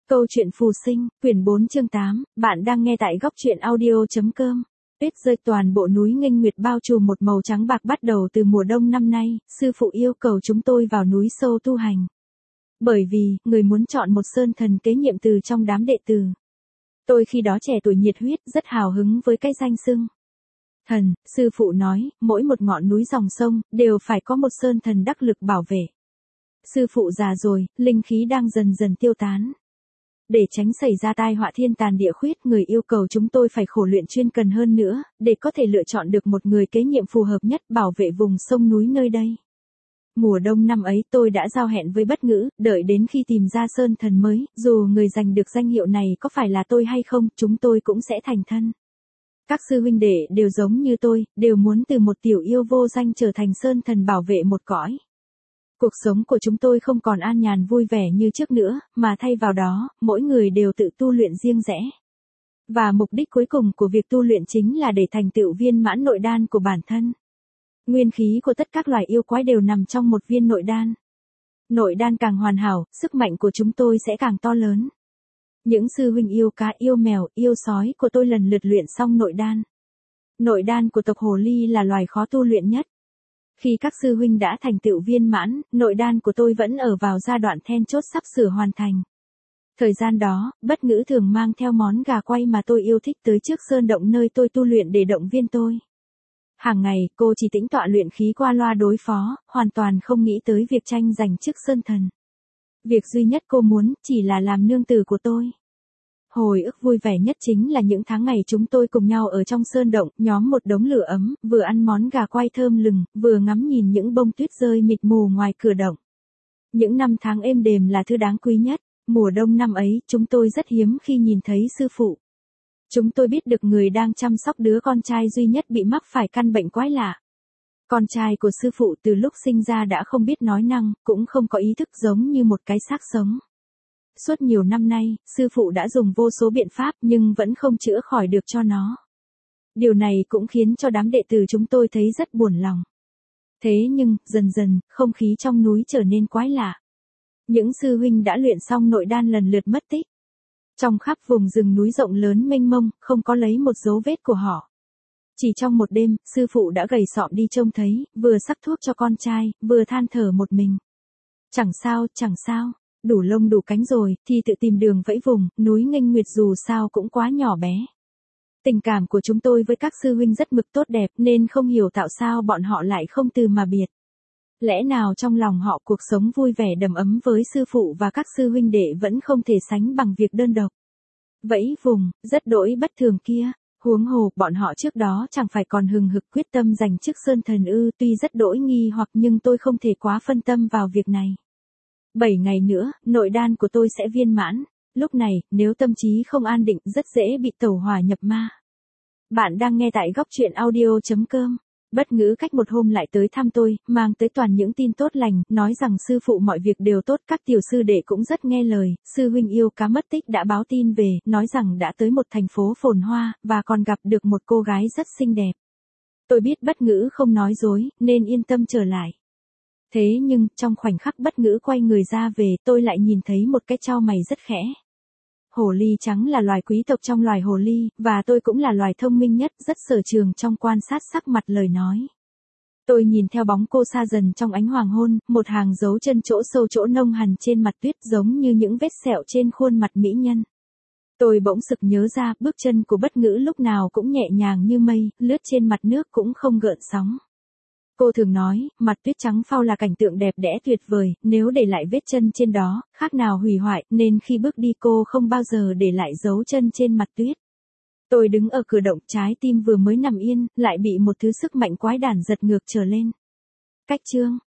Câu chuyện phù sinh, quyển 4 chương 8, bạn đang nghe tại góc truyện audio.com. Tuyết rơi toàn bộ núi nghênh nguyệt bao trùm một màu trắng bạc bắt đầu từ mùa đông năm nay, sư phụ yêu cầu chúng tôi vào núi sâu tu hành. Bởi vì, người muốn chọn một sơn thần kế nhiệm từ trong đám đệ tử. Tôi khi đó trẻ tuổi nhiệt huyết, rất hào hứng với cái danh xưng. Thần, sư phụ nói, mỗi một ngọn núi dòng sông, đều phải có một sơn thần đắc lực bảo vệ. Sư phụ già rồi, linh khí đang dần dần tiêu tán. Để tránh xảy ra tai họa thiên tàn địa khuyết, người yêu cầu chúng tôi phải khổ luyện chuyên cần hơn nữa, để có thể lựa chọn được một người kế nhiệm phù hợp nhất bảo vệ vùng sông núi nơi đây. Mùa đông năm ấy tôi đã giao hẹn với Bất Ngữ, đợi đến khi tìm ra sơn thần mới, dù người giành được danh hiệu này có phải là tôi hay không, chúng tôi cũng sẽ thành thân. Các sư huynh đệ đều giống như tôi, đều muốn từ một tiểu yêu vô danh trở thành sơn thần bảo vệ một cõi. Cuộc sống của chúng tôi không còn an nhàn vui vẻ như trước nữa, mà thay vào đó, mỗi người đều tự tu luyện riêng rẽ. Và mục đích cuối cùng của việc tu luyện chính là để thành tựu viên mãn nội đan của bản thân. Nguyên khí của tất các loài yêu quái đều nằm trong một viên nội đan. Nội đan càng hoàn hảo, sức mạnh của chúng tôi sẽ càng to lớn. Những sư huynh yêu cá, yêu mèo, yêu sói của tôi lần lượt luyện xong nội đan. Nội đan của tộc hồ ly là loài khó tu luyện nhất. Khi các sư huynh đã thành tựu viên mãn, nội đan của tôi vẫn ở vào giai đoạn then chốt sắp sửa hoàn thành. Thời gian đó, Bất Ngữ thường mang theo món gà quay mà tôi yêu thích tới trước sơn động nơi tôi tu luyện để động viên tôi. Hàng ngày, cô chỉ tĩnh tọa luyện khí qua loa đối phó, hoàn toàn không nghĩ tới việc tranh giành chức sơn thần. Việc duy nhất cô muốn, chỉ là làm nương tử của tôi. Hồi ức vui vẻ nhất chính là những tháng ngày chúng tôi cùng nhau ở trong sơn động, nhóm một đống lửa ấm, vừa ăn món gà quay thơm lừng, vừa ngắm nhìn những bông tuyết rơi mịt mù ngoài cửa động. Những năm tháng êm đềm là thứ đáng quý nhất. Mùa đông năm ấy, chúng tôi rất hiếm khi nhìn thấy sư phụ. Chúng tôi biết được người đang chăm sóc đứa con trai duy nhất bị mắc phải căn bệnh quái lạ. Con trai của sư phụ từ lúc sinh ra đã không biết nói năng, cũng không có ý thức, giống như một cái xác sống. Suốt nhiều năm nay, sư phụ đã dùng vô số biện pháp nhưng vẫn không chữa khỏi được cho nó. Điều này cũng khiến cho đám đệ tử chúng tôi thấy rất buồn lòng. Thế nhưng, dần dần, không khí trong núi trở nên quái lạ. Những sư huynh đã luyện xong nội đan lần lượt mất tích. Trong khắp vùng rừng núi rộng lớn mênh mông, không có lấy một dấu vết của họ. Chỉ trong một đêm, sư phụ đã gầy sọm đi trông thấy, vừa sắc thuốc cho con trai, vừa than thở một mình. Chẳng sao. Đủ lông đủ cánh rồi, thì tự tìm đường vẫy vùng, núi nghênh nguyệt dù sao cũng quá nhỏ bé. Tình cảm của chúng tôi với các sư huynh rất mực tốt đẹp nên không hiểu tại sao bọn họ lại không từ mà biệt. Lẽ nào trong lòng họ cuộc sống vui vẻ đầm ấm với sư phụ và các sư huynh đệ vẫn không thể sánh bằng việc đơn độc. Vẫy vùng, rất đỗi bất thường kia. Huống hồ, bọn họ trước đó chẳng phải còn hừng hực quyết tâm giành chức sơn thần ư, tuy rất đỗi nghi hoặc nhưng tôi không thể quá phân tâm vào việc này. 7 ngày nữa, nội đan của tôi sẽ viên mãn. Lúc này, nếu tâm trí không an định, rất dễ bị tẩu hỏa nhập ma. Bạn đang nghe tại góc truyện audio.com. Bất Ngữ cách một hôm lại tới thăm tôi, mang tới toàn những tin tốt lành, nói rằng sư phụ mọi việc đều tốt, các tiểu sư đệ cũng rất nghe lời, sư huynh yêu cá mất tích đã báo tin về, nói rằng đã tới một thành phố phồn hoa, và còn gặp được một cô gái rất xinh đẹp. Tôi biết Bất Ngữ không nói dối, nên yên tâm trở lại. Thế nhưng, trong khoảnh khắc Bất Ngữ quay người ra về, tôi lại nhìn thấy một cái chau mày rất khẽ. Hồ ly trắng là loài quý tộc trong loài hồ ly, và tôi cũng là loài thông minh nhất, rất sở trường trong quan sát sắc mặt lời nói. Tôi nhìn theo bóng cô xa dần trong ánh hoàng hôn, một hàng dấu chân chỗ sâu chỗ nông hằn trên mặt tuyết giống như những vết sẹo trên khuôn mặt mỹ nhân. Tôi bỗng sực nhớ ra, bước chân của Bất Ngữ lúc nào cũng nhẹ nhàng như mây, lướt trên mặt nước cũng không gợn sóng. Cô thường nói, mặt tuyết trắng phau là cảnh tượng đẹp đẽ tuyệt vời, nếu để lại vết chân trên đó, khác nào hủy hoại, nên khi bước đi cô không bao giờ để lại dấu chân trên mặt tuyết. Tôi đứng ở cửa động, trái tim vừa mới nằm yên, lại bị một thứ sức mạnh quái đản giật ngược trở lên. Cách chương,